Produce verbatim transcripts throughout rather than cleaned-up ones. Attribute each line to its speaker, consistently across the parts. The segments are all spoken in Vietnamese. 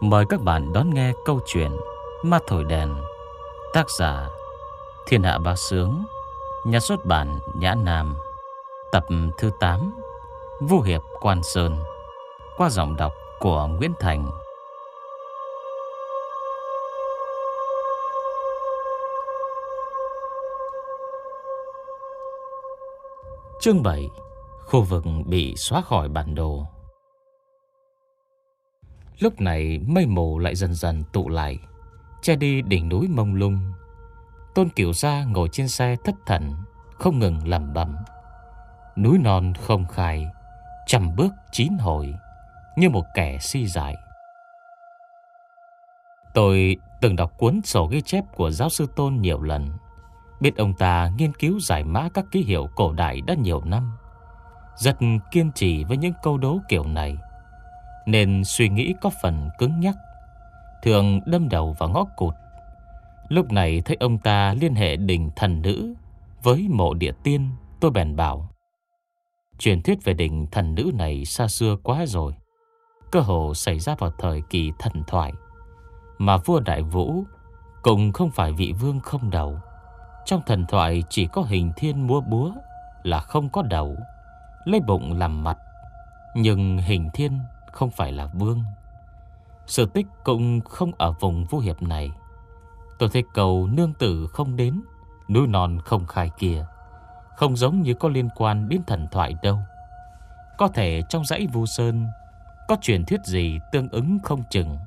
Speaker 1: Mời các bạn đón nghe câu chuyện Ma Thổi Đèn. Tác giả Thiên Hạ Bá Sướng. Nhà xuất bản Nhã Nam. Tập thứ tám, Vu Hiệp Quan Sơn. Qua giọng đọc của Nguyễn Thành. Chương bảy. Khu vực bị xóa khỏi bản đồ. Lúc này mây mù lại dần dần tụ lại, che đi đỉnh núi mông lung. Tôn Cửu Gia ngồi trên xe thất thần, không ngừng lẩm bẩm: núi non không khai, trăm bước chín hồi, như một kẻ si dại. Tôi từng đọc cuốn sổ ghi chép của giáo sư Tôn nhiều lần, biết ông ta nghiên cứu giải mã các ký hiệu cổ đại đã nhiều năm, rất kiên trì với những câu đố kiểu này, nên suy nghĩ có phần cứng nhắc, thường đâm đầu vào ngõ cụt. Lúc này thấy ông ta liên hệ đình thần nữ với mộ địa tiên, tôi bèn bảo: truyền thuyết về đình thần nữ này xa xưa quá rồi, cơ hồ xảy ra vào thời kỳ thần thoại, mà vua Đại Vũ cũng không phải vị vương không đầu. Trong thần thoại chỉ có Hình Thiên múa búa là không có đầu, lấy bụng làm mặt, nhưng Hình Thiên không phải là vương. Sự tích cũng không ở vùng Vu Hiệp này. Tôi thấy cầu nương tử không đến, núi non không khai kia không giống như có liên quan đến thần thoại đâu. Có thể trong dãy Vu Sơn có truyền thuyết gì tương ứng không chừng.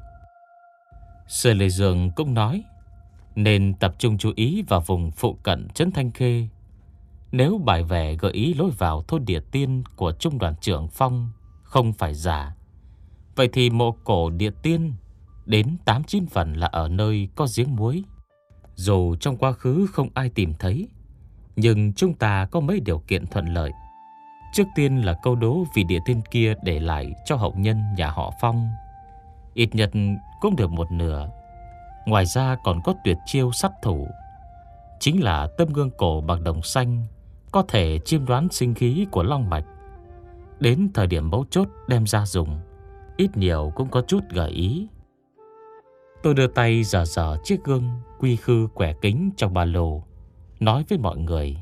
Speaker 1: Sở Lệ Dương cũng nói nên tập trung chú ý vào vùng phụ cận trấn Thanh Khê. Nếu bài vẽ gợi ý lối vào thôn địa tiên của trung đoàn trưởng Phong không phải giả, vậy thì mộ cổ địa tiên đến tám chín phần là ở nơi có giếng muối. Dù trong quá khứ không ai tìm thấy, nhưng chúng ta có mấy điều kiện thuận lợi. Trước tiên là câu đố vị địa tiên kia để lại cho hậu nhân nhà họ Phong, ít nhất cũng được một nửa. Ngoài ra còn có tuyệt chiêu sát thủ, chính là tấm gương cổ bằng đồng xanh, có thể chiêm đoán sinh khí của long mạch. Đến thời điểm mấu chốt đem ra dùng, ít nhiều cũng có chút gợi ý. Tôi đưa tay dở dở chiếc gương quy khư quẻ kính trong ba lô, nói với mọi người: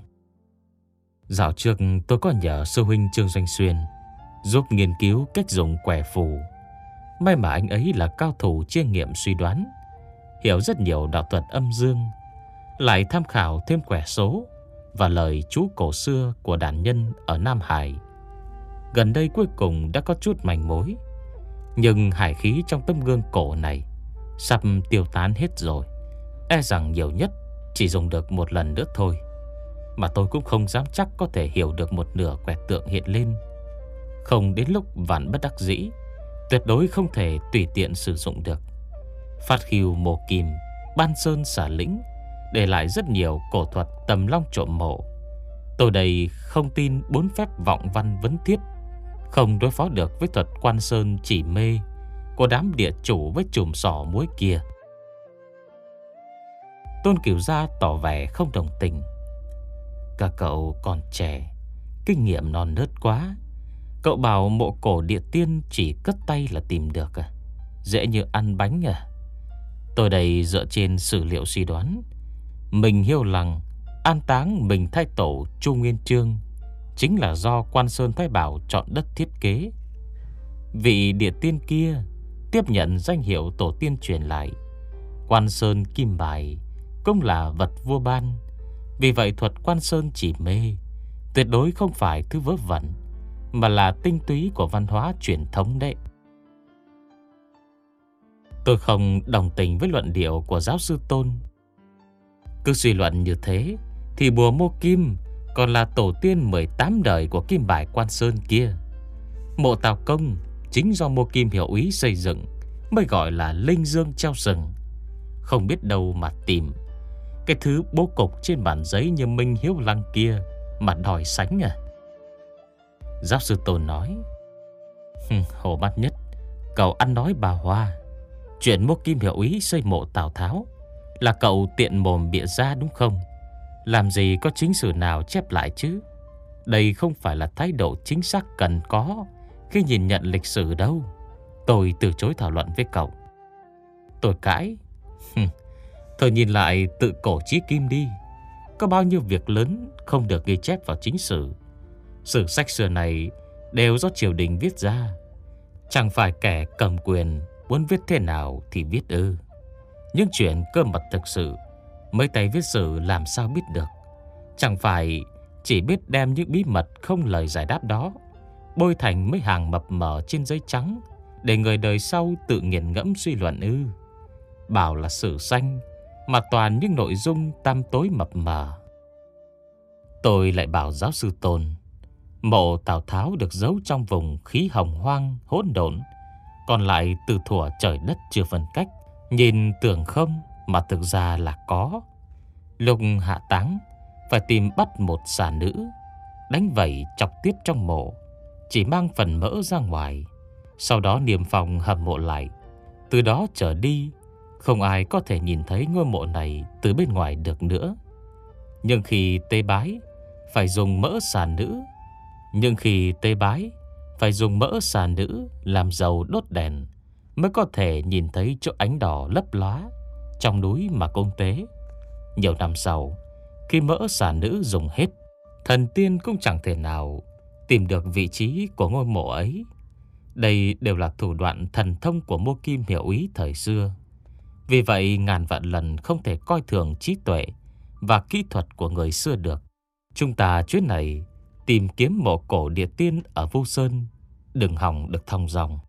Speaker 1: dạo trước tôi có nhờ sư huynh Trương Doanh Xuyên giúp nghiên cứu cách dùng quẻ phù. May mà anh ấy là cao thủ chiêm nghiệm suy đoán, hiểu rất nhiều đạo thuật âm dương, lại tham khảo thêm quẻ số và lời chú cổ xưa của đàn nhân ở Nam Hải. Gần đây cuối cùng đã có chút manh mối, nhưng hải khí trong tấm gương cổ này sắp tiêu tán hết rồi. E rằng nhiều nhất chỉ dùng được một lần nữa thôi, mà tôi cũng không dám chắc có thể hiểu được một nửa quẻ tượng hiện lên. Không đến lúc vạn bất đắc dĩ, tuyệt đối không thể tùy tiện sử dụng được. Phát khiêu mộ kim, Ban Sơn xả lĩnh để lại rất nhiều cổ thuật tầm long trộm mộ. Tôi đây không tin bốn phép vọng văn vấn thiết không đối phó được với thuật Quan Sơn chỉ mê của đám địa chủ với chùm sỏ muối kia. Tôn Cửu Gia tỏ vẻ không đồng tình: các cậu còn trẻ, kinh nghiệm non nớt quá. Cậu bảo mộ cổ địa tiên chỉ cất tay là tìm được à? Dễ như ăn bánh à? Tôi đây dựa trên sử liệu suy đoán, mình Hiêu Lăng an táng mình thái tổ Chu Nguyên Chương chính là do Quan Sơn Thái Bảo chọn đất thiết kế. Vị địa tiên kia tiếp nhận danh hiệu tổ tiên truyền lại. Quan Sơn kim bài cũng là vật vua ban, vì vậy thuật Quan Sơn chỉ mê tuyệt đối không phải thứ vớ vẩn, mà là tinh túy của văn hóa truyền thống đấy. Tôi không đồng tình với luận điệu của giáo sư Tôn. Cứ suy luận như thế thì bùa mô kim còn là tổ tiên mười tám đời của kim bài Quan Sơn kia. Mộ Tào Công chính do Mô Kim Hiểu Úy xây dựng, mới gọi là linh dương treo sừng. Không biết đâu mà tìm cái thứ bố cục trên bản giấy như Minh Hiếu Lăng kia mà đòi sánh à? Giáo sư Tôn nói: hồ mắt nhất, cậu ăn nói bà hoa. Chuyện Mô Kim Hiểu Úy xây mộ Tào Tháo là cậu tiện mồm bịa ra đúng không? Làm gì có chính sử nào chép lại chứ? Đây không phải là thái độ chính xác cần có khi nhìn nhận lịch sử đâu. Tôi từ chối thảo luận với cậu. Tôi cãi: Thôi nhìn lại tự cổ chí kim đi. Có bao nhiêu việc lớn không được ghi chép vào chính sử. Sử sách xưa này đều do triều đình viết ra. Chẳng phải kẻ cầm quyền muốn viết thế nào thì viết ư? Những chuyện cơ mật thực sự mấy tay viết sử làm sao biết được? Chẳng phải chỉ biết đem những bí mật không lời giải đáp đó bôi thành mấy hàng mập mờ trên giấy trắng để người đời sau tự nghiền ngẫm suy luận ư? Bảo là sử xanh mà toàn những nội dung tăm tối mập mờ. Tôi lại bảo giáo sư Tôn, mộ Tào Tháo được giấu trong vùng khí hồng hoang hỗn độn, còn lại từ thuở trời đất chưa phân cách, nhìn tưởng không mà thực ra là có. Lúc hạ táng phải tìm bắt một xà nữ, đánh vẩy chọc tiết trong mộ, chỉ mang phần mỡ ra ngoài, sau đó niêm phong hầm mộ lại. Từ đó trở đi, không ai có thể nhìn thấy ngôi mộ này từ bên ngoài được nữa. Nhưng khi tế bái phải dùng mỡ xà nữ Nhưng khi tế bái phải dùng mỡ xà nữ làm dầu đốt đèn, mới có thể nhìn thấy chỗ ánh đỏ lấp lóa trong núi mà cúng tế. Nhiều năm sau, khi mỡ xà nữ dùng hết, thần tiên cũng chẳng thể nào tìm được vị trí của ngôi mộ ấy. Đây đều là thủ đoạn thần thông của Mô Kim Hiểu Ý thời xưa. Vì vậy ngàn vạn lần không thể coi thường trí tuệ và kỹ thuật của người xưa được. Chúng ta chuyến này tìm kiếm mộ cổ địa tiên ở Vu Sơn, đừng hòng được thong dong.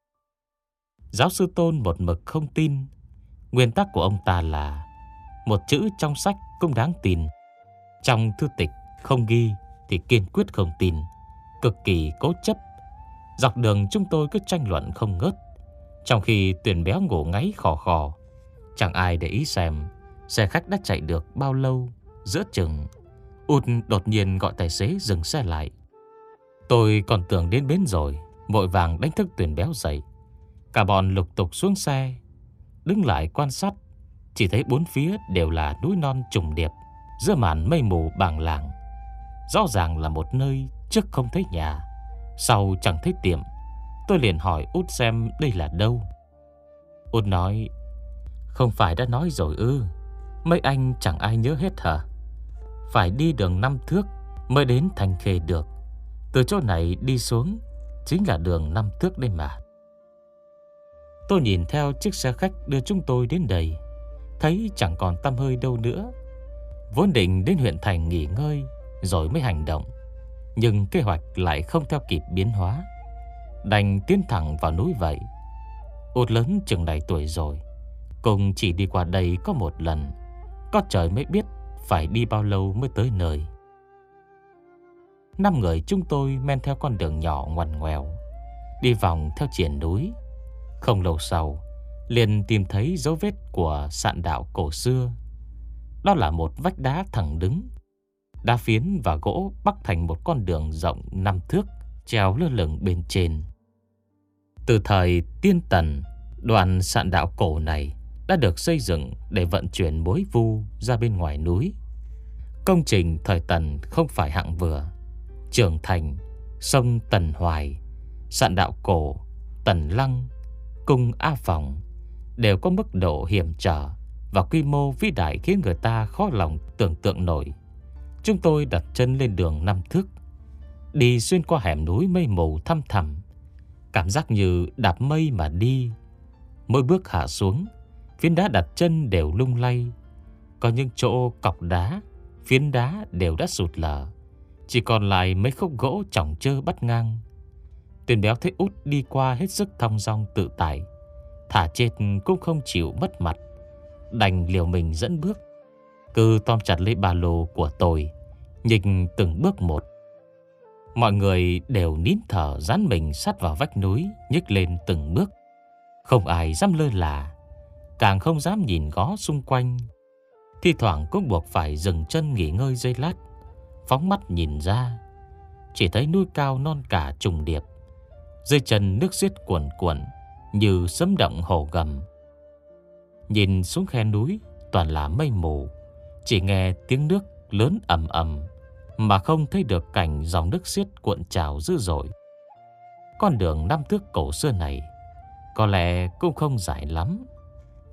Speaker 1: Giáo sư Tôn một mực không tin. Nguyên tắc của ông ta là một chữ trong sách cũng đáng tin, trong thư tịch không ghi thì kiên quyết không tin, cực kỳ cố chấp. Dọc đường chúng tôi cứ tranh luận không ngớt, trong khi Tuyền Béo ngủ ngáy khò khò. Chẳng ai để ý xem xe khách đã chạy được bao lâu. Giữa chừng, Út đột nhiên gọi tài xế dừng xe lại. Tôi còn tưởng đến bến rồi, vội vàng đánh thức Tuyền Béo dậy. Cả bọn lục tục xuống xe, đứng lại quan sát. Chỉ thấy bốn phía đều là núi non trùng điệp, giữa màn mây mù bàng làng. Rõ ràng là một nơi trước không thấy nhà, sau chẳng thấy tiệm. Tôi liền hỏi Út xem đây là đâu. Út nói: Không phải đã nói rồi ư? Mấy anh chẳng ai nhớ hết hả? Phải đi đường năm thước mới đến Thanh Khê được. Từ chỗ này đi xuống chính là đường năm thước đây mà. Tôi nhìn theo chiếc xe khách đưa chúng tôi đến đây, thấy chẳng còn tăm hơi đâu nữa. Vốn định đến huyện thành nghỉ ngơi rồi mới hành động, nhưng kế hoạch lại không theo kịp biến hóa, đành tiến thẳng vào núi vậy. Út lớn chừng này tuổi rồi, cùng chỉ đi qua đây có một lần, có trời mới biết phải đi bao lâu mới tới nơi. Năm người chúng tôi men theo con đường nhỏ ngoằn ngoèo, đi vòng theo triển núi. Không lâu sau, liền tìm thấy dấu vết của sạn đạo cổ xưa. Đó là một vách đá thẳng đứng, đá phiến và gỗ bắc thành một con đường rộng năm thước treo lơ lửng bên trên. Từ thời Tiên Tần, đoạn sạn đạo cổ này đã được xây dựng để vận chuyển mối vu ra bên ngoài núi. Công trình thời Tần không phải hạng vừa. Trường Thành, sông Tần Hoài, sạn đạo cổ, Tần Lăng, cung A Phòng đều có mức độ hiểm trở và quy mô vĩ đại khiến người ta khó lòng tưởng tượng nổi. Chúng tôi đặt chân lên đường năm thước, đi xuyên qua hẻm núi mây mù thăm thẳm, cảm giác như đạp mây mà đi. Mỗi bước hạ xuống, phiến đá đặt chân đều lung lay. Có những chỗ cọc đá, phiến đá đều đã sụt lở, chỉ còn lại mấy khúc gỗ chỏng chơ bắt ngang. Tuyền Béo thấy Út đi qua hết sức thong dong tự tại, thả chết cũng không chịu mất mặt, đành liều mình dẫn bước. Cứ tóm chặt lấy ba lô của tôi, nhỉnh từng bước một. Mọi người đều nín thở dán mình sát vào vách núi, nhích lên từng bước. Không ai dám lơ là, càng không dám nhìn ngó xung quanh. Thi thoảng cũng buộc phải dừng chân nghỉ ngơi giây lát, phóng mắt nhìn ra. Chỉ thấy núi cao non cả trùng điệp, dưới chân nước xiết cuồn cuộn như sấm động hồ gầm. Nhìn xuống khe núi toàn là mây mù, chỉ nghe tiếng nước lớn ầm ầm mà không thấy được cảnh dòng nước xiết cuộn trào dữ dội. Con đường năm thước cổ xưa này có lẽ cũng không dài lắm,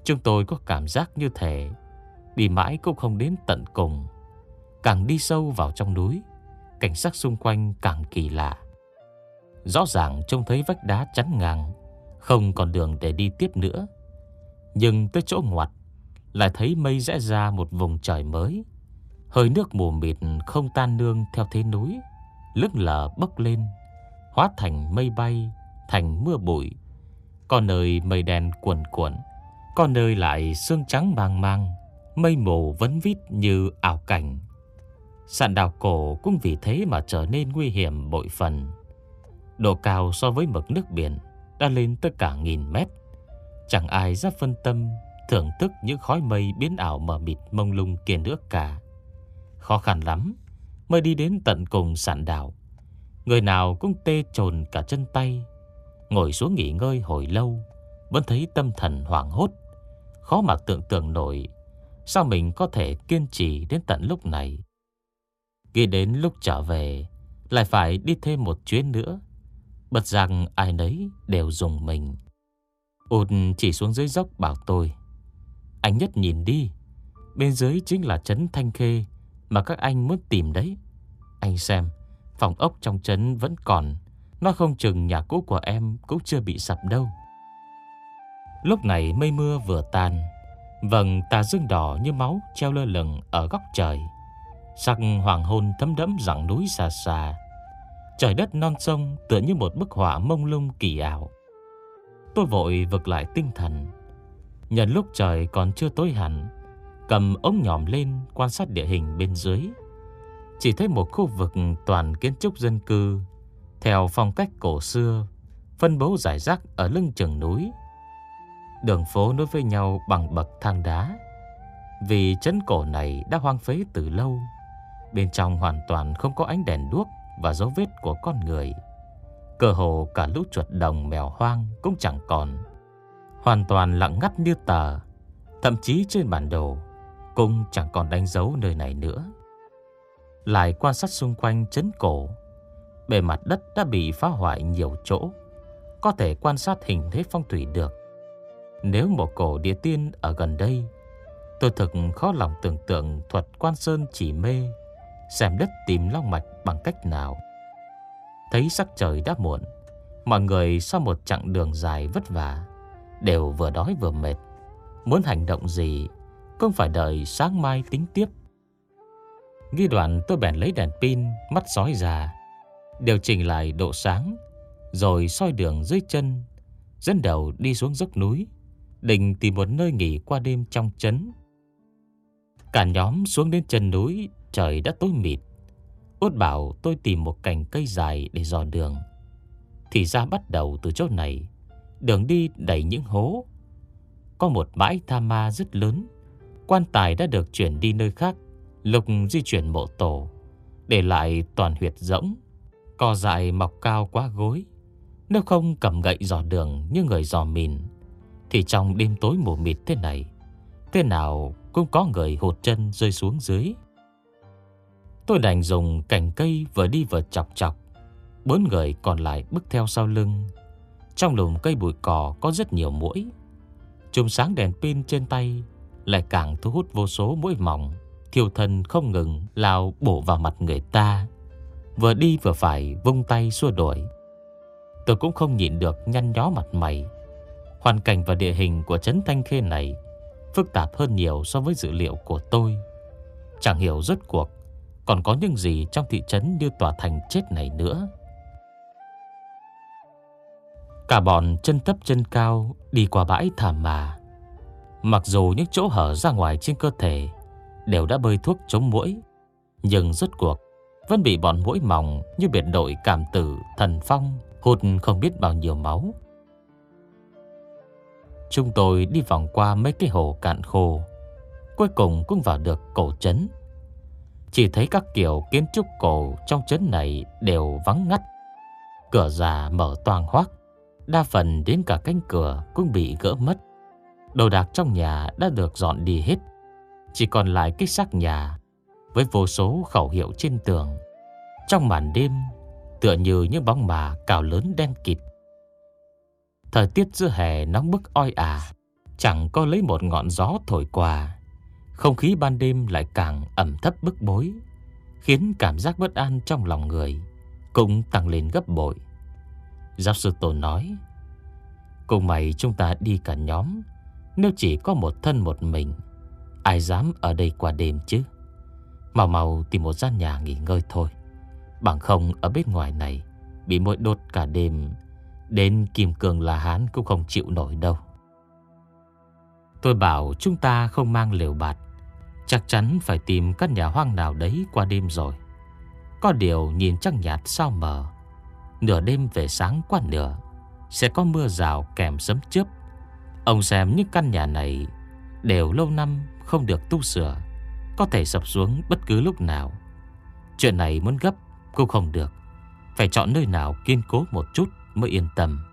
Speaker 1: Chúng tôi có cảm giác như thể đi mãi cũng không đến tận cùng. Càng đi sâu vào trong núi, cảnh sắc xung quanh càng kỳ lạ. Rõ ràng trông thấy vách đá chắn ngang, không còn đường để đi tiếp nữa. Nhưng tới chỗ ngoặt lại thấy mây rẽ ra một vùng trời mới. Hơi nước mù mịt không tan nương theo thế núi, lững lờ bốc lên, hóa thành mây bay, thành mưa bụi. Có nơi mây đen cuồn cuộn, có nơi lại sương trắng mang mang, mây mù vấn vít như ảo cảnh. Sạn đảo cổ cũng vì thế mà trở nên nguy hiểm bội phần. Độ cao so với mực nước biển đã lên tới cả nghìn mét. Chẳng ai dám phân tâm thưởng thức những khói mây biến ảo mờ mịt mông lung kia nữa cả. Khó khăn lắm mới đi đến tận cùng sạn đảo. Người nào cũng tê chồn cả chân tay. Ngồi xuống nghỉ ngơi hồi lâu vẫn thấy tâm thần hoảng hốt. Khó mà tưởng tượng nổi sao mình có thể kiên trì đến tận lúc này. Nghĩ đến lúc trở về lại phải đi thêm một chuyến nữa, bật rằng ai nấy đều dùng mình. Út chỉ xuống dưới dốc bảo tôi: anh Nhất nhìn đi, bên dưới chính là trấn Thanh Khê mà các anh muốn tìm đấy. Anh xem, phòng ốc trong trấn vẫn còn, nó không chừng nhà cũ của em cũng chưa bị sập đâu. Lúc này mây mưa vừa tan, vầng tà dương đỏ như máu treo lơ lửng ở góc trời. Sắc hoàng hôn thấm đẫm dặng núi xa xa. Trời đất non sông tựa như một bức họa mông lung kỳ ảo. Tôi vội vực lại tinh thần. Nhân lúc trời còn chưa tối hẳn, cầm ống nhòm lên quan sát địa hình bên dưới. Chỉ thấy một khu vực toàn kiến trúc dân cư theo phong cách cổ xưa, phân bố rải rác ở lưng chừng núi. Đường phố nối với nhau bằng bậc thang đá. Vì trấn cổ này đã hoang phế từ lâu, bên trong hoàn toàn không có ánh đèn đuốc và dấu vết của con người. Cơ hồ cả lũ chuột đồng mèo hoang cũng chẳng còn. Hoàn toàn lặng ngắt như tờ. Thậm chí trên bản đồ cũng chẳng còn đánh dấu nơi này nữa. Lại quan sát xung quanh trấn cổ, bề mặt đất đã bị phá hoại nhiều chỗ, có thể quan sát hình thế phong thủy được. Nếu một cổ địa tiên ở gần đây, tôi thực khó lòng tưởng tượng thuật Quan Sơn chỉ mê xem đất tìm long mạch bằng cách nào. Thấy sắc trời đã muộn, mọi người sau một chặng đường dài vất vả đều vừa đói vừa mệt. Muốn hành động gì cũng phải đợi sáng mai tính tiếp. Nghi đoạn tôi bèn lấy đèn pin mắt sói ra, điều chỉnh lại độ sáng, rồi soi đường dưới chân, dẫn đầu đi xuống dốc núi, định tìm một nơi nghỉ qua đêm trong trấn. Cả nhóm xuống đến chân núi, trời đã tối mịt. Út bảo tôi tìm một cành cây dài để dò đường. Thì ra bắt đầu từ chỗ này, đường đi đầy những hố. Có một bãi tha ma rất lớn, quan tài đã được chuyển đi nơi khác lúc di chuyển mộ tổ, để lại toàn huyệt rỗng, cỏ dại mọc cao quá gối. Nếu không cầm gậy dò đường như người dò mìn, thì trong đêm tối mù mịt thế này, thế nào cũng có người hụt chân rơi xuống dưới. Tôi đành dùng cành cây vừa đi vừa chọc chọc. Bốn người còn lại bước theo sau lưng. Trong lùm cây bụi cỏ có rất nhiều muỗi. Chùm sáng đèn pin trên tay lại càng thu hút vô số muỗi mỏng, thiêu thân không ngừng lao bổ vào mặt người ta. Vừa đi vừa phải vung tay xua đuổi. Tôi cũng không nhịn được nhăn nhó mặt mày. Hoàn cảnh và địa hình của trấn Thanh Khê này phức tạp hơn nhiều so với dự liệu của tôi. Chẳng hiểu rốt cuộc còn có những gì trong thị trấn như tòa thành chết này nữa. Cả bọn chân thấp chân cao đi qua bãi thả mà. Mặc dù những chỗ hở ra ngoài trên cơ thể đều đã bơi thuốc chống muỗi, nhưng rốt cuộc vẫn bị bọn muỗi mỏng như biệt đội cảm tử thần phong hút không biết bao nhiêu máu. Chúng tôi đi vòng qua mấy cái hồ cạn khô, cuối cùng cũng vào được cổ trấn. Chỉ thấy các kiểu kiến trúc cổ trong trấn này đều vắng ngắt. Cửa già mở toang hoác, đa phần đến cả cánh cửa cũng bị gỡ mất. Đồ đạc trong nhà đã được dọn đi hết, chỉ còn lại cái xác nhà với vô số khẩu hiệu trên tường. Trong màn đêm tựa như những bóng mà cào lớn đen kịt. Thời tiết giữa hè nóng bức oi ả, Chẳng có lấy một ngọn gió thổi qua, không khí ban đêm lại càng ẩm thấp bức bối, khiến cảm giác bất an trong lòng người cũng tăng lên gấp bội. Giáo sư Tôn nói: "Cùng mày chúng ta đi cả nhóm, nếu chỉ có một thân một mình, ai dám ở đây qua đêm chứ? Mau mau tìm một gian nhà nghỉ ngơi thôi, bằng không ở bên ngoài này bị muỗi đốt cả đêm, đến Kim Cương La Hán cũng không chịu nổi đâu." Tôi bảo chúng ta không mang lều bạt, chắc chắn phải tìm căn nhà hoang nào đấy qua đêm rồi. Có điều nhìn trăng nhạt sao mờ, nửa đêm về sáng qua nửa, sẽ có mưa rào kèm sấm chớp. Ông xem những căn nhà này đều lâu năm không được tu sửa, có thể sập xuống bất cứ lúc nào. Chuyện này muốn gấp cũng không được, phải chọn nơi nào kiên cố một chút mới yên tâm.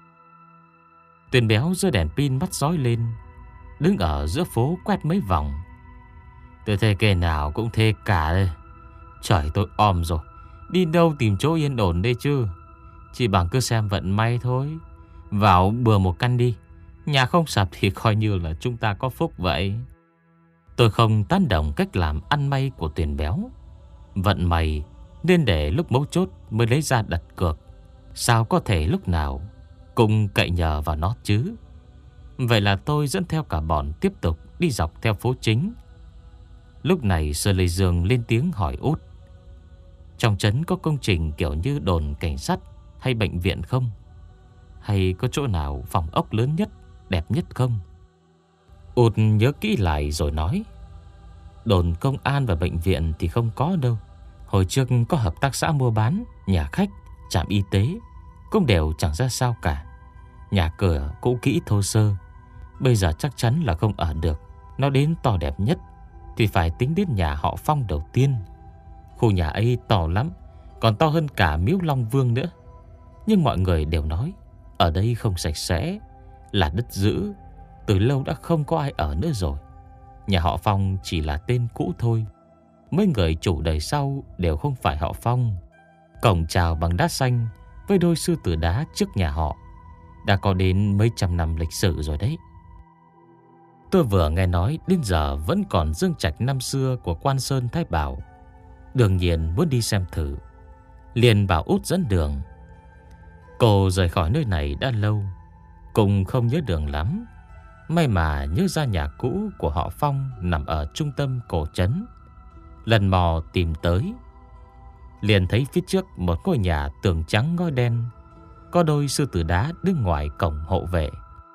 Speaker 1: Tuyền béo giơ đèn pin bắt dõi lên, đứng ở giữa phố quét mấy vòng. "Tôi thấy kẻ nào cũng thế cả đây. Trời, tôi om rồi, đi đâu tìm chỗ yên ổn đây chứ? Chỉ bằng cứ xem vận may thôi. Vào bừa một căn đi, nhà không sập thì coi như là chúng ta có phúc vậy." Tôi không tán đồng cách làm ăn may của Tuyền béo. Vận may nên để lúc mấu chốt mới lấy ra đặt cược, sao có thể lúc nào cũng cậy nhờ vào nó chứ. Vậy là tôi dẫn theo cả bọn tiếp tục đi dọc theo phố chính. Lúc này Sơ Lê Dương lên tiếng hỏi Út: "Trong trấn có công trình kiểu như đồn cảnh sát hay bệnh viện không? Hay có chỗ nào phòng ốc lớn nhất, đẹp nhất không?" Út nhớ kỹ lại rồi nói: "Đồn công an và bệnh viện thì không có đâu. Hồi trước có hợp tác xã mua bán, nhà khách, trạm y tế, cũng đều chẳng ra sao cả. Nhà cửa cũ kỹ thô sơ, bây giờ chắc chắn là không ở được. Nó đến to đẹp nhất thì phải tính đến nhà họ Phong đầu tiên. Khu nhà ấy to lắm, còn to hơn cả miếu Long Vương nữa. Nhưng mọi người đều nói ở đây không sạch sẽ, là đất dữ, từ lâu đã không có ai ở nữa rồi. Nhà họ Phong chỉ là tên cũ thôi. Mấy người chủ đời sau đều không phải họ Phong. Cổng chào bằng đá xanh với đôi sư tử đá trước nhà họ đã có đến mấy trăm năm lịch sử rồi đấy." Tôi vừa nghe nói đến giờ vẫn còn dương trạch năm xưa của Quan Sơn Thái Bảo, đương nhiên muốn đi xem thử, liền bảo Út dẫn đường. Cô rời khỏi nơi này đã lâu, cũng không nhớ đường lắm. May mà nhớ ra nhà cũ của họ Phong nằm ở trung tâm cổ trấn. Lần mò tìm tới, liền thấy phía trước một ngôi nhà tường trắng ngói đen, có đôi sư tử đá đứng ngoài cổng hộ vệ.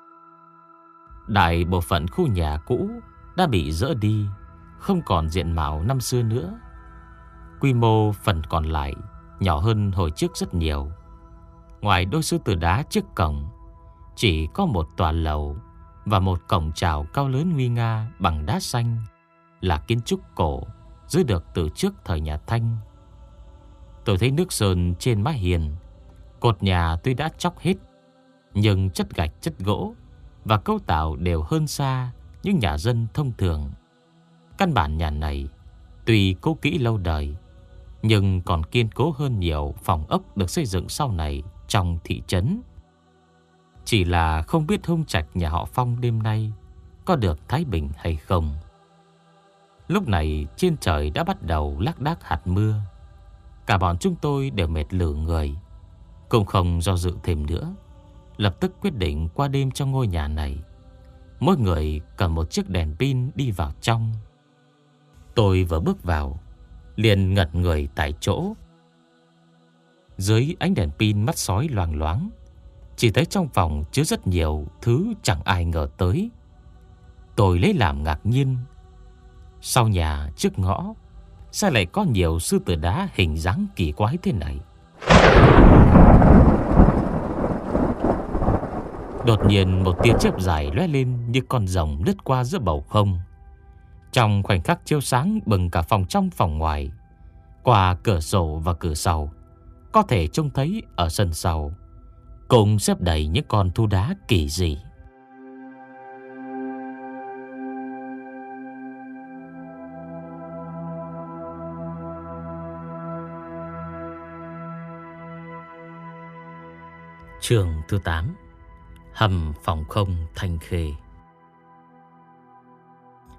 Speaker 1: Đại bộ phận khu nhà cũ đã bị dỡ đi, không còn diện mạo năm xưa nữa. Quy mô phần còn lại nhỏ hơn hồi trước rất nhiều. Ngoài đôi sư tử đá trước cổng, chỉ có một tòa lầu và một cổng chào cao lớn nguy nga bằng đá xanh, là kiến trúc cổ giữ được từ trước thời nhà Thanh. Tôi thấy nước sơn trên mái hiên, cột nhà tuy đã chóc hết, nhưng chất gạch, chất gỗ và cấu tạo đều hơn xa những nhà dân thông thường. Căn bản nhà này tuy cũ kỹ lâu đời, nhưng còn kiên cố hơn nhiều phòng ốc được xây dựng sau này trong thị trấn. Chỉ là không biết hung trạch nhà họ Phong đêm nay có được thái bình hay không. Lúc này trên trời đã bắt đầu lác đác hạt mưa. Cả bọn chúng tôi đều mệt lử người, cũng không do dự thêm nữa, lập tức quyết định qua đêm trong ngôi nhà này. Mỗi người cầm một chiếc đèn pin đi vào trong. Tôi vừa bước vào liền ngật người tại chỗ. Dưới ánh đèn pin mắt sói loang loáng, chỉ thấy trong phòng chứa rất nhiều thứ chẳng ai ngờ tới. Tôi lấy làm ngạc nhiên. Sau nhà trước ngõ sao lại có nhiều sư tử đá hình dáng kỳ quái thế này? Đột nhiên một tia chớp dài lóe lên như con rồng lướt qua giữa bầu không. Trong khoảnh khắc chiếu sáng bừng cả phòng trong phòng ngoài. Qua cửa sổ và cửa sau, có thể trông thấy ở sân sau cùng xếp đầy những con thú đá kỳ dị. Chương thứ tám: Hầm phòng không Thanh Khê.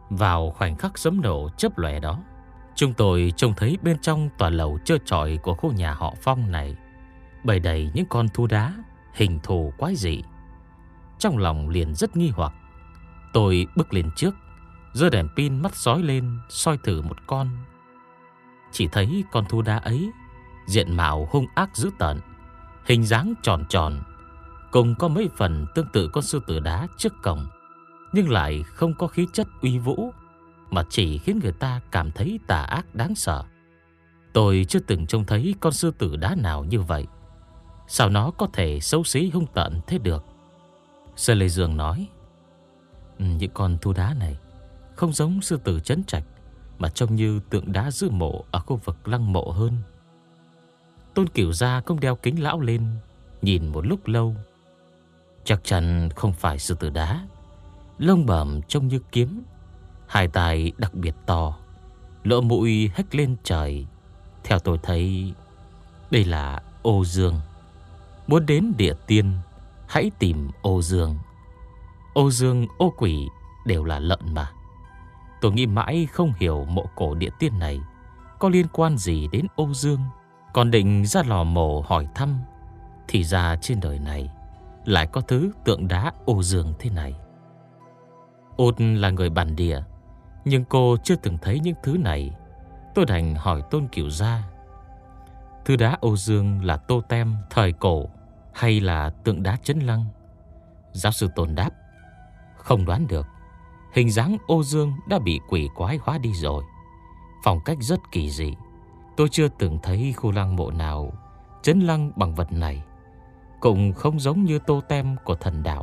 Speaker 1: Vào khoảnh khắc sấm nổ chớp lóe đó, chúng tôi trông thấy bên trong tòa lầu trơ trọi của khu nhà họ Phong này bày đầy những con thú đá hình thù quái dị. Trong lòng liền rất nghi hoặc. Tôi bước lên trước, giơ đèn pin mắt sói lên soi thử một con. Chỉ thấy con thú đá ấy diện mạo hung ác dữ tợn, hình dáng tròn tròn, cùng có mấy phần tương tự con sư tử đá trước cổng, nhưng lại không có khí chất uy vũ, mà chỉ khiến người ta cảm thấy tà ác đáng sợ. Tôi chưa từng trông thấy con sư tử đá nào như vậy. Sao nó có thể xấu xí hung tợn thế được? Sơn Lê Dương nói, những con thú đá này không giống sư tử Trấn Trạch, mà trông như tượng đá giữ mộ ở khu vực lăng mộ hơn. Tôn Cửu Gia cũng đeo kính lão lên, nhìn một lúc lâu. Chắc chắn không phải sư tử đá. Lông bẩm trông như kiếm, hai tai đặc biệt to, lỗ mũi hếch lên trời. Theo tôi thấy, đây là ô dương. Muốn đến địa tiên, hãy tìm ô dương. Ô dương, ô quỷ đều là lợn mà. Tôi nghĩ mãi không hiểu mộ cổ địa tiên này có liên quan gì đến ô dương, còn định ra lò mổ hỏi thăm. Thì ra trên đời này lại có thứ tượng đá ô dương thế này. Út là người bản địa, nhưng cô chưa từng thấy những thứ này. Tôi đành hỏi Tôn Cửu Gia, thứ đá ô dương là tô tem thời cổ hay là tượng đá Trấn Lăng? Giáo sư Tôn đáp, không đoán được. Hình dáng ô dương đã bị quỷ quái hóa đi rồi, phong cách rất kỳ dị. Tôi chưa từng thấy khu lăng mộ nào Trấn Lăng bằng vật này, cũng không giống như tô tem của thần đạo.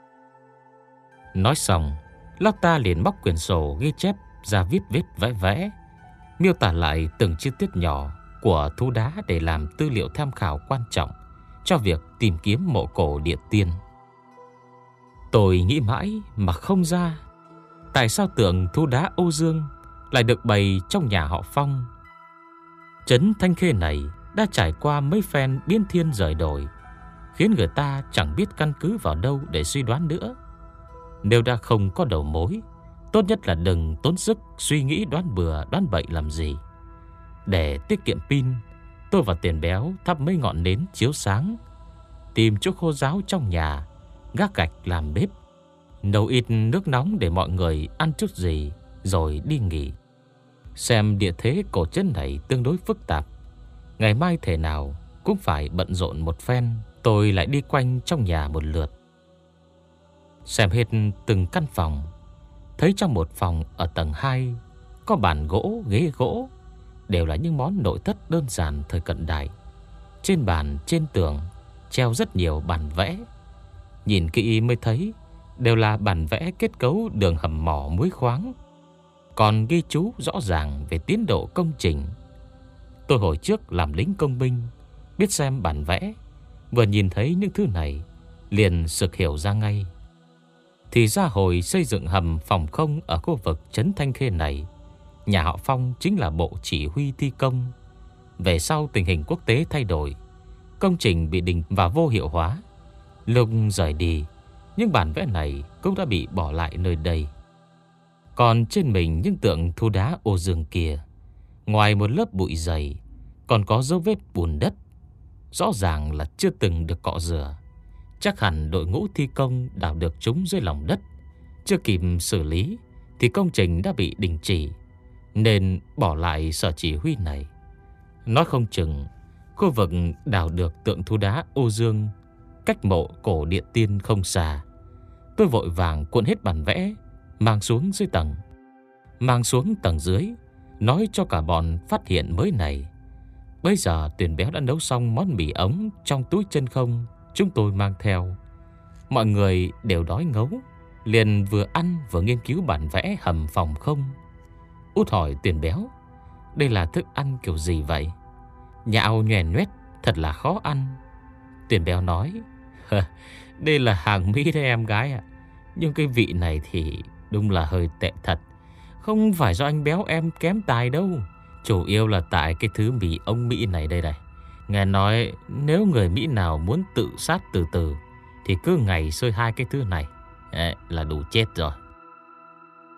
Speaker 1: Nói xong, lão ta liền móc quyển sổ ghi chép ra viết viết vẽ vẽ, miêu tả lại từng chi tiết nhỏ của thú đá để làm tư liệu tham khảo quan trọng cho việc tìm kiếm mộ cổ địa tiên. Tôi nghĩ mãi mà không ra, tại sao tượng thú đá ô dương lại được bày trong nhà họ Phong. Trấn Thanh Khê này đã trải qua mấy phen biến thiên rời đổi, khiến người ta chẳng biết căn cứ vào đâu để suy đoán nữa. Nếu đã không có đầu mối, tốt nhất là đừng tốn sức suy nghĩ đoán bừa đoán bậy làm gì. Để tiết kiệm pin, tôi và Tiền Béo thắp mấy ngọn nến chiếu sáng, tìm chỗ khô ráo trong nhà, gác gạch làm bếp, nấu ít nước nóng để mọi người ăn chút gì rồi đi nghỉ. Xem địa thế cổ trấn này tương đối phức tạp, ngày mai thể nào cũng phải bận rộn một phen. Tôi lại đi quanh trong nhà một lượt, xem hết từng căn phòng. Thấy trong một phòng ở tầng hai có bàn gỗ, ghế gỗ, đều là những món nội thất đơn giản thời cận đại. Trên bàn, trên tường treo rất nhiều bản vẽ. Nhìn kỹ mới thấy đều là bản vẽ kết cấu đường hầm mỏ muối khoáng, còn ghi chú rõ ràng về tiến độ công trình. Tôi hồi trước làm lính công binh, biết xem bản vẽ, vừa nhìn thấy những thứ này liền sực hiểu ra ngay. Thì ra hồi xây dựng hầm phòng không ở khu vực Trấn Thanh Khê này, nhà họ Phong chính là bộ chỉ huy thi công. Về sau tình hình quốc tế thay đổi, công trình bị đình và vô hiệu hóa. Lúc rời đi, những bản vẽ này cũng đã bị bỏ lại nơi đây. Còn trên mình những tượng thú đá ô dương kia, ngoài một lớp bụi dày, còn có dấu vết bùn đất, rõ ràng là chưa từng được cọ rửa. Chắc hẳn đội ngũ thi công đào được chúng dưới lòng đất, chưa kịp xử lý thì công trình đã bị đình chỉ, nên bỏ lại sở chỉ huy này. Nói không chừng khu vực đào được tượng thú đá ô dương cách mộ cổ địa tiên không xa. Tôi vội vàng cuộn hết bản vẽ, mang xuống dưới tầng. Mang xuống tầng dưới, nói cho cả bọn phát hiện mới này. Bây giờ Tuyền Béo đã nấu xong món mì ống trong túi chân không chúng tôi mang theo. Mọi người đều đói ngấu, liền vừa ăn vừa nghiên cứu bản vẽ hầm phòng không. Út hỏi Tuyền Béo, đây là thức ăn kiểu gì vậy? Nhạo nhoèn nhoét, thật là khó ăn. Tuyền Béo nói, đây là hàng Mỹ đấy em gái ạ. Nhưng cái vị này thì đúng là hơi tệ thật. Không phải do anh Béo em kém tài đâu, chủ yếu là tại cái thứ mì ống Mỹ này đây này. Nghe nói nếu người Mỹ nào muốn tự sát từ từ thì cứ ngày xơi hai cái thứ này, đấy, là đủ chết rồi.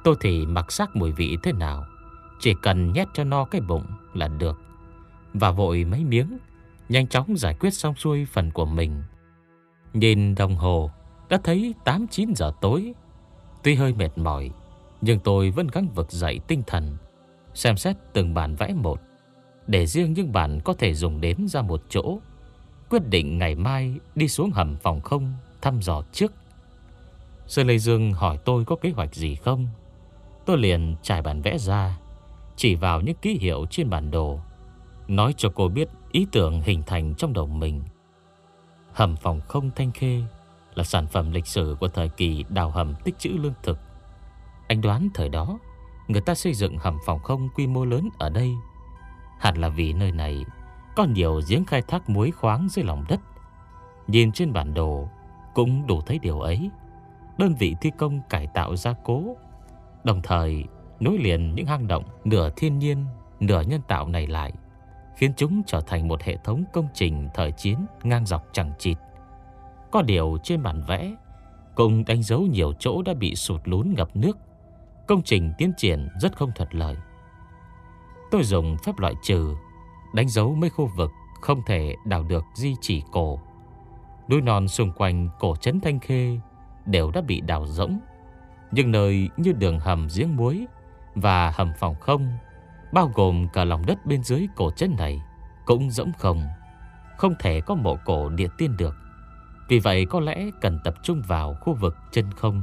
Speaker 1: Tôi thì mặc xác mùi vị thế nào, chỉ cần nhét cho no cái bụng là được. Và vội mấy miếng, nhanh chóng giải quyết xong xuôi phần của mình. Nhìn đồng hồ đã thấy tám chín giờ tối. Tuy hơi mệt mỏi, nhưng tôi vẫn gắng vực dậy tinh thần, xem xét từng bản vẽ một, để riêng những bản có thể dùng đến ra một chỗ. Quyết định ngày mai đi xuống hầm phòng không thăm dò trước. Sơn Lê Dương hỏi tôi có kế hoạch gì không. Tôi liền trải bản vẽ ra, chỉ vào những ký hiệu trên bản đồ, nói cho cô biết ý tưởng hình thành trong đầu mình. Hầm phòng không Thanh Khê là sản phẩm lịch sử của thời kỳ đào hầm tích trữ lương thực. Anh đoán thời đó người ta xây dựng hầm phòng không quy mô lớn ở đây hẳn là vì nơi này có nhiều giếng khai thác muối khoáng dưới lòng đất. Nhìn trên bản đồ cũng đủ thấy điều ấy. Đơn vị thi công cải tạo gia cố, đồng thời nối liền những hang động nửa thiên nhiên nửa nhân tạo này lại, khiến chúng trở thành một hệ thống công trình thời chiến ngang dọc chằng chịt. Có điều trên bản vẽ cũng đánh dấu nhiều chỗ đã bị sụt lún ngập nước. Công trình tiến triển rất không thuận lợi. Tôi dùng phép loại trừ đánh dấu mấy khu vực không thể đào được di chỉ cổ. Núi non xung quanh cổ trấn Thanh Khê đều đã bị đào rỗng, nhưng nơi như đường hầm giếng muối và hầm phòng không, bao gồm cả lòng đất bên dưới cổ trấn này, cũng rỗng không, không thể có mộ cổ địa tiên được. Vì vậy có lẽ cần tập trung vào khu vực chân không.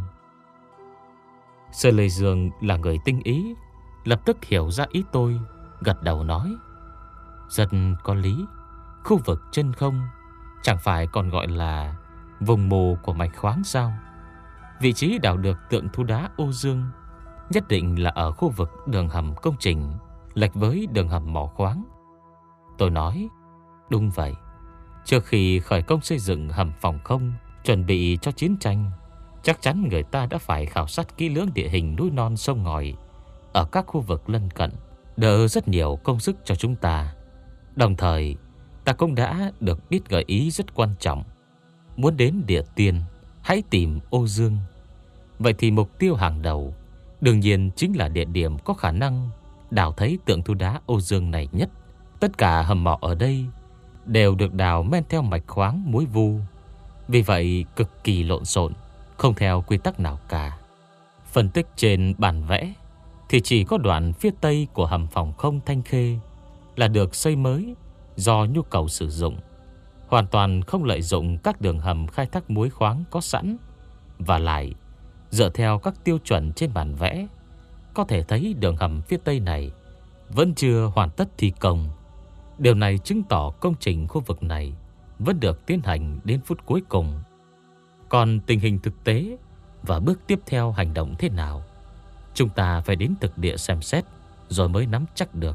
Speaker 1: Sơn Lê Dương là người tinh ý, lập tức hiểu ra ý tôi, gật đầu nói: rất có lý. Khu vực chân không chẳng phải còn gọi là vùng mù của mạch khoáng sao? Vị trí đào được tượng Thu Đá Ô Dương nhất định là ở khu vực đường hầm công trình lệch với đường hầm mỏ khoáng. Tôi nói: đúng vậy. Trước khi khởi công xây dựng hầm phòng không, chuẩn bị cho chiến tranh, chắc chắn người ta đã phải khảo sát kỹ lưỡng địa hình núi non sông ngòi ở các khu vực lân cận, đỡ rất nhiều công sức cho chúng ta. Đồng thời, ta cũng đã được biết gợi ý rất quan trọng. Muốn đến địa tiên, hãy tìm Ô Dương. Vậy thì mục tiêu hàng đầu đương nhiên chính là địa điểm có khả năng đào thấy tượng Thu Đá Ô Dương này nhất. Tất cả hầm mỏ ở đây đều được đào men theo mạch khoáng muối vu, vì vậy cực kỳ lộn xộn, không theo quy tắc nào cả. Phân tích trên bản vẽ thì chỉ có đoạn phía tây của hầm phòng không Thanh Khê là được xây mới do nhu cầu sử dụng, hoàn toàn không lợi dụng các đường hầm khai thác muối khoáng có sẵn. Và lại, dựa theo các tiêu chuẩn trên bản vẽ, có thể thấy đường hầm phía tây này vẫn chưa hoàn tất thi công. Điều này chứng tỏ công trình khu vực này vẫn được tiến hành đến phút cuối cùng. Còn tình hình thực tế và bước tiếp theo hành động thế nào, chúng ta phải đến thực địa xem xét rồi mới nắm chắc được.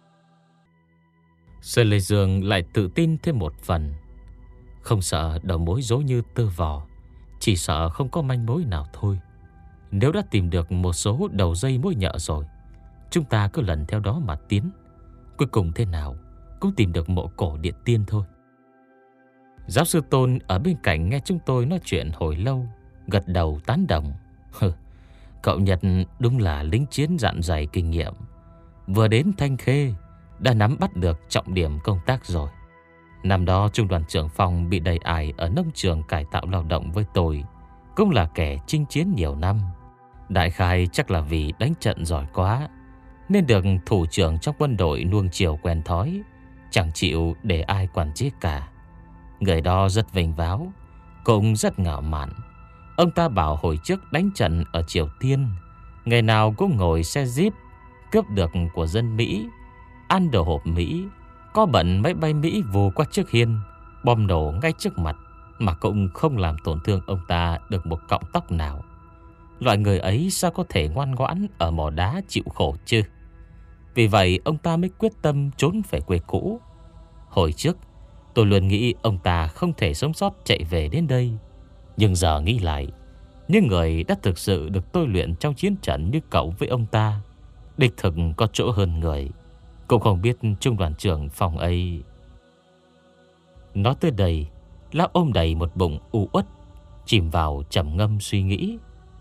Speaker 1: Sơn Lê Dương lại tự tin thêm một phần. Không sợ đầu mối rối như tơ vò, chỉ sợ không có manh mối nào thôi. Nếu đã tìm được một số đầu dây mối nhợ rồi, chúng ta cứ lần theo đó mà tiến. Cuối cùng thế nào cũng tìm được mộ cổ địa tiên thôi. Giáo sư Tôn ở bên cạnh nghe chúng tôi nói chuyện hồi lâu, gật đầu tán đồng. Cậu Nhật đúng là lính chiến dạn dày kinh nghiệm. Vừa đến Thanh Khê đã nắm bắt được trọng điểm công tác rồi. Năm đó trung đoàn trưởng phòng bị đầy ải ở nông trường cải tạo lao động với tôi, cũng là kẻ chinh chiến nhiều năm. Đại khai chắc là vì đánh trận giỏi quá, nên được thủ trưởng trong quân đội nuông chiều quen thói, chẳng chịu để ai quản chế cả. Người đó rất vinh váo, cũng rất ngạo mạn. Ông ta bảo hồi trước đánh trận ở Triều Tiên, ngày nào cũng ngồi xe Jeep cướp được của dân Mỹ, ăn đồ hộp Mỹ, có bận máy bay Mỹ vù qua trước hiên, bom nổ ngay trước mặt, mà cũng không làm tổn thương ông ta được một cọng tóc nào. Loại người ấy sao có thể ngoan ngoãn ở mỏ đá chịu khổ chứ? Vì vậy ông ta mới quyết tâm trốn về quê cũ. Hồi trước tôi luôn nghĩ ông ta không thể sống sót chạy về đến đây, nhưng giờ nghĩ lại, những người đã thực sự được tôi luyện trong chiến trận như cậu với ông ta, đích thực có chỗ hơn người. Cũng không biết trung đoàn trưởng phòng ấy. Nói tới đây, lão ôm đầy một bụng u uất, chìm vào trầm ngâm suy nghĩ.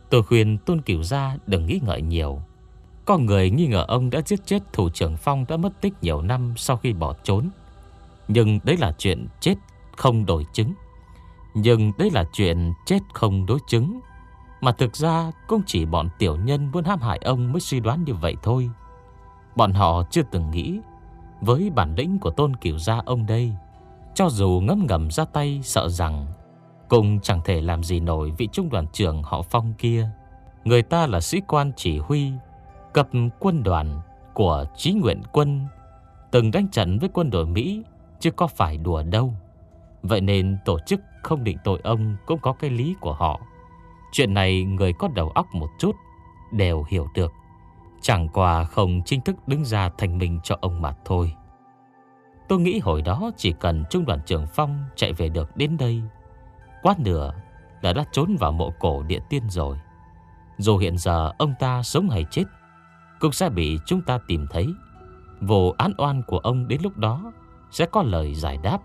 Speaker 1: Tôi khuyên Tôn Cửu Gia đừng nghĩ ngợi nhiều. Có người nghi ngờ ông đã giết chết thủ trưởng Phong đã mất tích nhiều năm sau khi bỏ trốn. Nhưng đấy là chuyện chết không đổi chứng. Nhưng đấy là chuyện chết không đối chứng. Mà thực ra cũng chỉ bọn tiểu nhân muốn hãm hại ông mới suy đoán như vậy thôi. Bọn họ chưa từng nghĩ với bản lĩnh của Tôn Cửu Gia ông đây, cho dù ngấm ngầm ra tay, sợ rằng cũng chẳng thể làm gì nổi vị trung đoàn trưởng họ Phong kia. Người ta là sĩ quan chỉ huy cấp quân đoàn của Chí Nguyện quân, từng đánh trận với quân đội Mỹ, chứ có phải đùa đâu. Vậy nên tổ chức không định tội ông cũng có cái lý của họ. Chuyện này người có đầu óc một chút đều hiểu được. Chẳng qua không chính thức đứng ra thành minh cho ông mà thôi. Tôi nghĩ hồi đó chỉ cần trung đoàn trưởng Phong chạy về được đến đây, quá nửa là đã trốn vào mộ cổ địa tiên rồi. Dù hiện giờ ông ta sống hay chết, cũng sẽ bị chúng ta tìm thấy. Vụ án oan của ông đến lúc đó sẽ có lời giải đáp.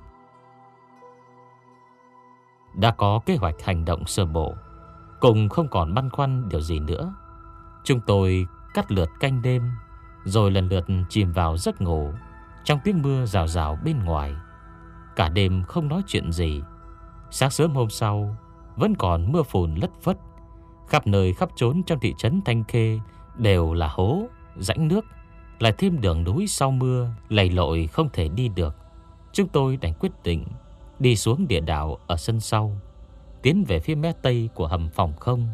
Speaker 1: Đã có kế hoạch hành động sơ bộ, cùng không còn băn khoăn điều gì nữa. Chúng tôi cắt lượt canh đêm, rồi lần lượt chìm vào giấc ngủ trong tiếng mưa rào rào bên ngoài. Cả đêm không nói chuyện gì. Sáng sớm hôm sau vẫn còn mưa phùn lất phất. Khắp nơi khắp trốn trong thị trấn Thanh Khê đều là hố, rãnh nước, lại thêm đường núi sau mưa lầy lội không thể đi được. Chúng tôi đành quyết định đi xuống địa đạo ở sân sau, tiến về phía mé tây của hầm phòng không.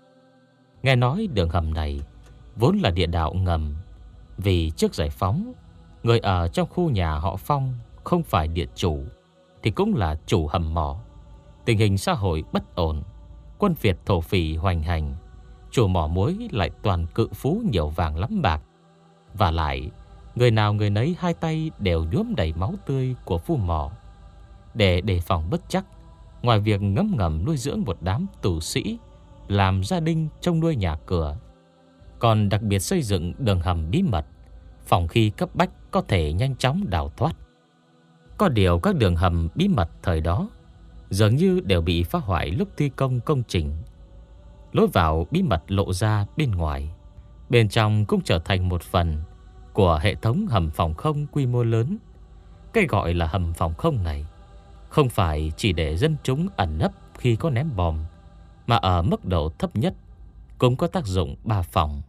Speaker 1: Nghe nói đường hầm này vốn là địa đạo ngầm, vì trước giải phóng, người ở trong khu nhà họ Phong không phải địa chủ thì cũng là chủ hầm mỏ. Tình hình xã hội bất ổn, quân Việt thổ phỉ hoành hành, chủ mỏ muối lại toàn cự phú nhiều vàng lắm bạc. Và lại, người nào người nấy hai tay đều nhuốm đầy máu tươi của phu mỏ. Để đề phòng bất chắc, ngoài việc ngấm ngầm nuôi dưỡng một đám tù sĩ làm gia đình trông nuôi nhà cửa, còn đặc biệt xây dựng đường hầm bí mật, phòng khi cấp bách có thể nhanh chóng đào thoát. Có điều các đường hầm bí mật thời đó dường như đều bị phá hoại lúc thi công công trình. Lối vào bí mật lộ ra bên ngoài, bên trong cũng trở thành một phần của hệ thống hầm phòng không quy mô lớn. Cái gọi là hầm phòng không này không phải chỉ để dân chúng ẩn nấp khi có ném bom, mà ở mức độ thấp nhất cũng có tác dụng ba phòng.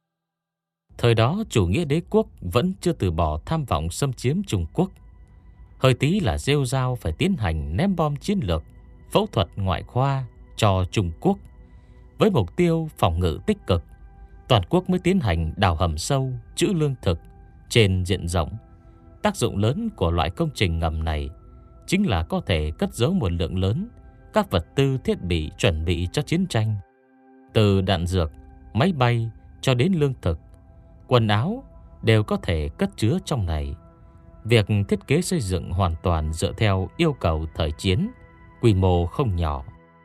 Speaker 1: Thời đó chủ nghĩa đế quốc vẫn chưa từ bỏ tham vọng xâm chiếm Trung Quốc. Hơi tí là rêu rao phải tiến hành ném bom chiến lược, phẫu thuật ngoại khoa cho Trung Quốc. Với mục tiêu phòng ngự tích cực, toàn quốc mới tiến hành đào hầm sâu, trữ lương thực trên diện rộng. Tác dụng lớn của loại công trình ngầm này chính là có thể cất giấu một lượng lớn các vật tư thiết bị chuẩn bị cho chiến tranh. Từ đạn dược, máy bay cho đến lương thực, quần áo đều có thể cất chứa trong này. Việc thiết kế xây dựng hoàn toàn dựa theo yêu cầu thời chiến, quy mô không nhỏ.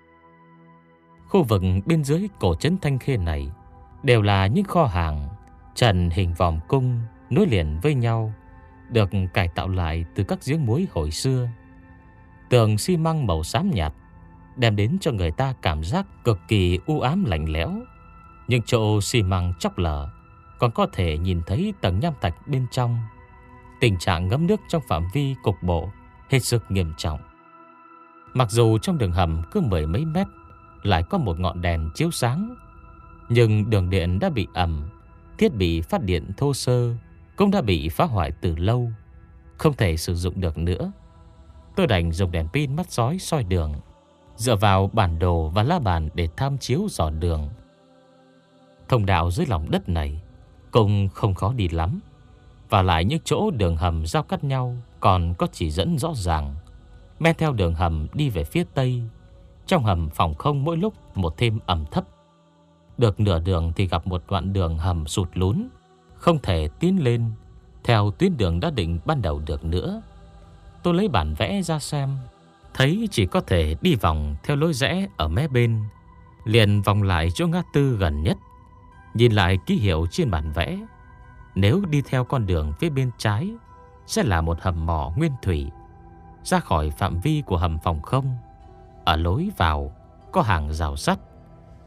Speaker 1: Khu vực bên dưới cổ trấn Thanh Khê này đều là những kho hàng trần hình vòm cung nối liền với nhau, được cải tạo lại từ các giếng muối hồi xưa. Tường xi măng màu xám nhạt đem đến cho người ta cảm giác cực kỳ u ám lạnh lẽo. Nhưng chỗ xi măng chóc lở còn có thể nhìn thấy tầng nham thạch bên trong. Tình trạng ngấm nước trong phạm vi cục bộ hết sức nghiêm trọng. Mặc dù trong đường hầm cứ mười mấy mét lại có một ngọn đèn chiếu sáng, nhưng đường điện đã bị ẩm, thiết bị phát điện thô sơ cũng đã bị phá hoại từ lâu, không thể sử dụng được nữa. Tôi đành dùng đèn pin mắt sói soi đường, dựa vào bản đồ và la bàn để tham chiếu dò đường. Thông đạo dưới lòng đất này cũng không khó đi lắm, và lại những chỗ đường hầm giao cắt nhau còn có chỉ dẫn rõ ràng. Men theo đường hầm đi về phía tây, trong hầm phòng không mỗi lúc một thêm ẩm thấp. Được nửa đường thì gặp một đoạn đường hầm sụt lún, không thể tiến lên theo tuyến đường đã định ban đầu được nữa. Tôi lấy bản vẽ ra xem, thấy chỉ có thể đi vòng theo lối rẽ ở mé bên, liền vòng lại chỗ ngã tư gần nhất. Nhìn lại ký hiệu trên bản vẽ, nếu đi theo con đường phía bên trái sẽ là một hầm mỏ nguyên thủy. Ra khỏi phạm vi của hầm phòng không, ở lối vào có hàng rào sắt,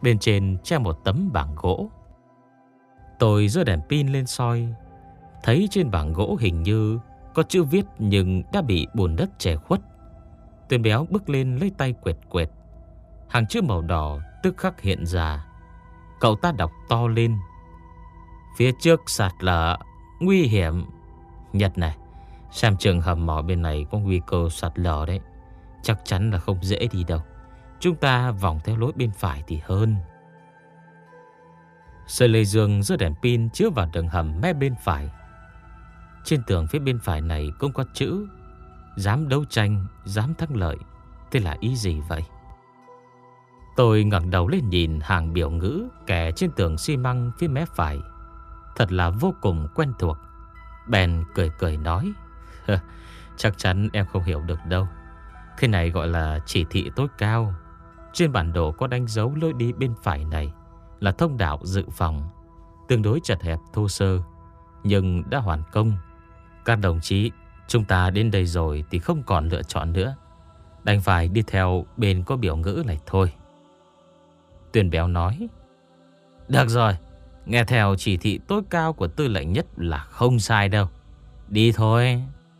Speaker 1: Bên trên treo một tấm bảng gỗ. Tôi giơ đèn pin lên soi, thấy trên bảng gỗ hình như có chữ viết nhưng đã bị bùn đất che khuất. Tuyền Béo bước lên lấy tay quệt quệt. Hàng chữ màu đỏ tức khắc hiện ra. Cậu ta đọc to lên: phía trước sạt lở, nguy hiểm. Nhật này, xem trường hầm mỏ bên này có nguy cơ sạt lở đấy. Chắc chắn là không dễ đi đâu. Chúng ta vòng theo lối bên phải thì hơn. Sơ Lê Dương giơ đèn pin chiếu vào đường hầm mé bên phải. Trên tường phía bên phải này cũng có chữ: dám đấu tranh, dám thắng lợi. Thế là ý gì vậy? Tôi ngẩng đầu lên nhìn hàng biểu ngữ kẻ trên tường xi măng phía mé phải. Thật là vô cùng quen thuộc. Bèn cười cười nói: chắc chắn em không hiểu được đâu. Thế này gọi là chỉ thị tối cao. Trên bản đồ có đánh dấu lối đi bên phải này là thông đạo dự phòng, tương đối chật hẹp thô sơ, nhưng đã hoàn công. Các đồng chí, chúng ta đến đây rồi thì không còn lựa chọn nữa, đành phải đi theo bên có biểu ngữ này thôi. Tuyền Béo nói: được rồi, nghe theo chỉ thị tối cao của tư lệnh nhất là không sai đâu. Đi thôi.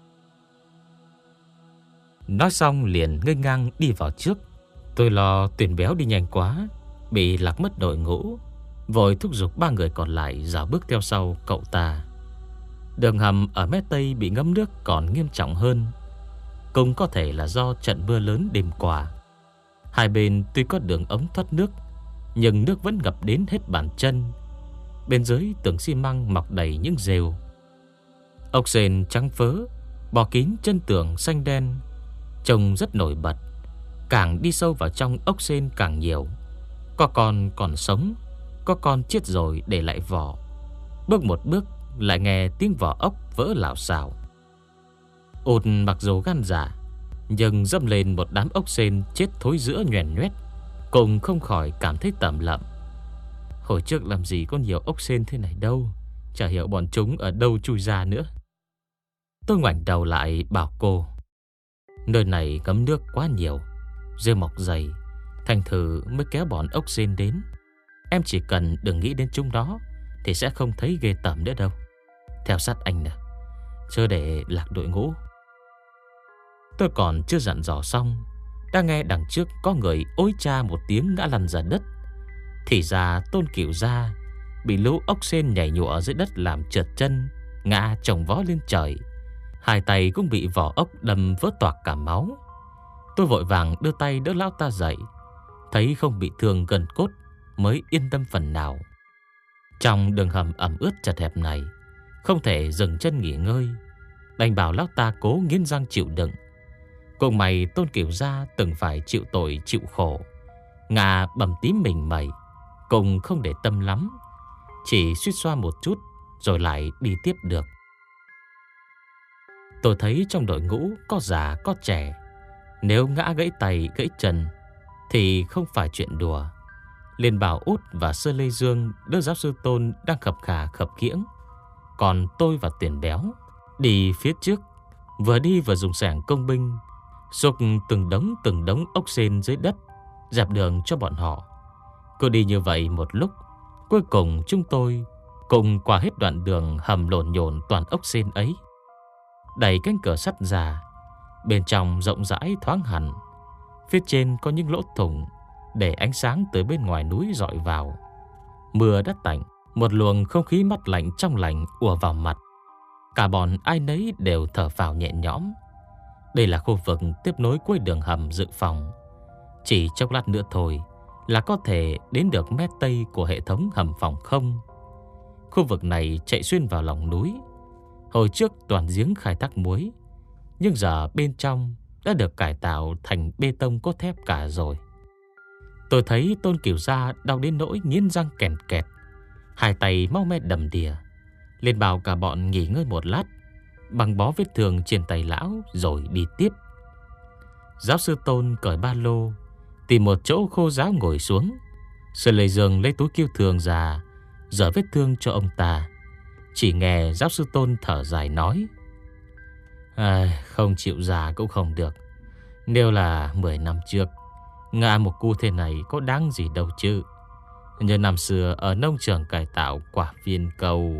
Speaker 1: Nói xong liền ngây ngang đi vào trước. Tôi lo Tuyền Béo đi nhanh quá, bị lạc mất đội ngũ, vội thúc giục ba người còn lại dạo bước theo sau cậu ta. Đường hầm ở mé tây bị ngấm nước còn nghiêm trọng hơn, cũng có thể là do trận mưa lớn đêm qua. Hai bên tuy có đường ống thoát nước, nhưng nước vẫn ngập đến hết bàn chân. Bên dưới tường xi măng mọc đầy những rêu. Ốc sên trắng phớ bò kín chân tường xanh đen, trông rất nổi bật. Càng đi sâu vào trong ốc sên càng nhiều. Có con còn sống, có con chết rồi để lại vỏ. Bước một bước lại nghe tiếng vỏ ốc vỡ lảo xảo. Út mặc dù gan dạ, nhưng dẫm lên một đám ốc sên chết thối rữa nhoẻn nhoét, cũng không khỏi cảm thấy tẩm lậm. Hồi trước làm gì có nhiều ốc sên thế này đâu, chả hiểu bọn chúng ở đâu chui ra nữa. Tôi ngoảnh đầu lại bảo cô: nơi này ngấm nước quá nhiều, rêu mọc dày, thành thử mới kéo bọn ốc sên đến. Em chỉ cần đừng nghĩ đến chúng đó thì sẽ không thấy ghê tởm nữa đâu. Theo sát anh nè, chớ để lạc đội ngũ. Tôi còn chưa dặn dò xong, đã nghe đằng trước có người ối cha một tiếng ngã lăn ra đất. Thì ra Tôn Cửu Gia bị lũ ốc sên nhảy nhụa dưới đất làm trượt chân, ngã chồng vó lên trời. Hai tay cũng bị vỏ ốc đâm vỡ toạc cả máu. Tôi vội vàng đưa tay đỡ lão ta dậy, thấy không bị thương gần cốt mới yên tâm phần nào. Trong đường hầm ẩm ướt chật hẹp này, không thể dừng chân nghỉ ngơi, đành bảo lão ta cố nghiến răng chịu đựng. Cùng mày Tôn Cửu Gia từng phải chịu tội chịu khổ, ngà bầm tím mình mẩy, cùng không để tâm lắm, chỉ suýt xoa một chút rồi lại đi tiếp được. Tôi thấy trong đội ngũ có già có trẻ, nếu ngã gãy tay gãy chân thì không phải chuyện đùa. Liền bảo Út và Sơ Lê Dương đỡ giáo sư Tôn đang khập khà khập khiễng, còn tôi và Tuyền Béo đi phía trước, vừa đi vừa dùng xẻng công binh xúc từng đống từng đống ốc sên dưới đất, dẹp đường cho bọn họ. Cứ đi như vậy một lúc, cuối cùng chúng tôi cùng qua hết đoạn đường hầm lộn nhộn toàn ốc sên ấy. Đẩy cánh cửa sắt ra, bên trong rộng rãi thoáng hẳn. Phía trên có những lỗ thủng để ánh sáng từ bên ngoài núi rọi vào. Mưa đã tạnh, một luồng không khí mát lạnh trong lành ùa vào mặt. Cả bọn ai nấy đều thở phào nhẹ nhõm. Đây là khu vực tiếp nối cuối đường hầm dự phòng. Chỉ chốc lát nữa thôi là có thể đến được mé tây của hệ thống hầm phòng không. Khu vực này chạy xuyên vào lòng núi. Hồi trước toàn giếng khai thác muối, nhưng giờ bên trong đã được cải tạo thành bê tông cốt thép cả rồi. Tôi thấy Tôn Cửu Gia đau đến nỗi nghiến răng kèn kẹt, hai tay máu me đầm đìa. Liền bảo cả bọn nghỉ ngơi một lát, băng bó vết thương trên tay lão rồi đi tiếp. Giáo sư Tôn cởi ba lô, tìm một chỗ khô ráo ngồi xuống. Sơ Lê Dương lấy túi cứu thương ra, rửa vết thương cho ông ta. Chỉ nghe giáo sư Tôn thở dài nói: à, không chịu già cũng không được. Nếu là mười năm trước, ngã một cu thế này có đáng gì đâu chứ. như năm xưa ở nông trường cải tạo quả viên cầu.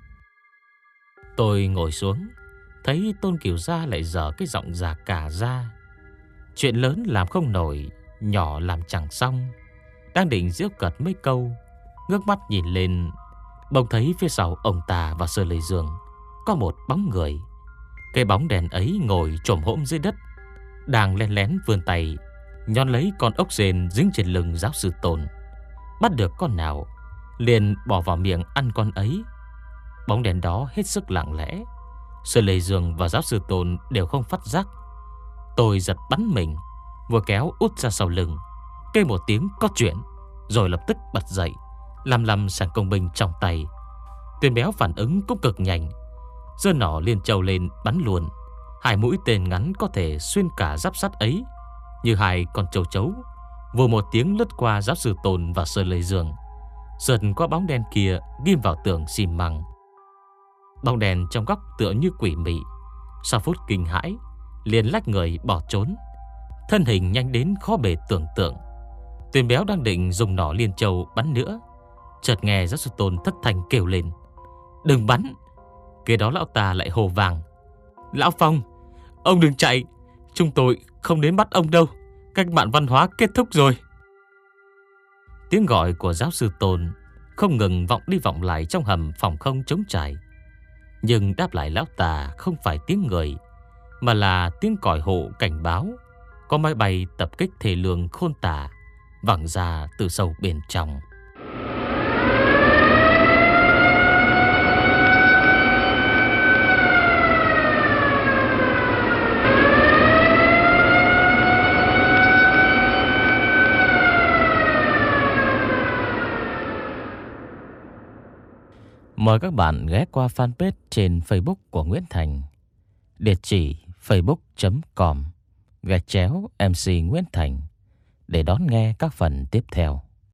Speaker 1: Tôi ngồi xuống, thấy Tôn Cửu Gia lại dở cái giọng già cả ra. Chuyện lớn làm không nổi, nhỏ làm chẳng xong. Đang định giễu cợt mấy câu, ngước mắt nhìn lên, bỗng thấy phía sau ông ta và Sơ Lê Dương có một bóng người. Cái bóng đèn ấy ngồi chồm hổm dưới đất, đang lén lén vươn tay nhón lấy con ốc sên dính trên lưng giáo sư Tôn. Bắt được con nào liền bỏ vào miệng ăn con ấy. Bóng đèn đó hết sức lặng lẽ, Sơ Lê Dương và giáo sư Tôn đều không phát giác. Tôi giật bắn mình, vừa kéo út ra sau lưng, kêu một tiếng có chuyện, rồi lập tức bật dậy, làm lầm sàng công binh trong tay. Tuyền Béo phản ứng cũng cực nhanh, giơ nỏ liên châu lên bắn luôn. Hai mũi tên ngắn có thể xuyên cả giáp sắt ấy như hai con châu chấu, vù một tiếng lướt qua giáo sư Tôn và Sơ Lê Dương, sượt qua bóng đen kia ghim vào tường xi măng. Bóng đèn trong góc tựa như quỷ mị, sau phút kinh hãi liền lách người bỏ trốn, thân hình nhanh đến khó bề tưởng tượng. Tuyền Béo đang định dùng nỏ liên châu bắn nữa, chợt nghe giáo sư Tôn thất thanh kêu lên: "Đừng bắn!" Kế đó lão ta lại hô vàng: "Lão Phong, ông đừng chạy, chúng tôi không đến bắt ông đâu, cách mạng văn hóa kết thúc rồi." Tiếng gọi của giáo sư Tôn không ngừng vọng đi vọng lại trong hầm phòng không trống trải, nhưng đáp lại lão ta không phải tiếng người, mà là tiếng còi hộ cảnh báo có máy bay tập kích thể lường khôn tả vẳng ra từ sâu bên trong. Mời các bạn ghé qua fanpage trên Facebook của Nguyễn Thành, địa chỉ facebook chấm com gạch chéo em xê Nguyễn Thành để đón nghe các phần tiếp theo.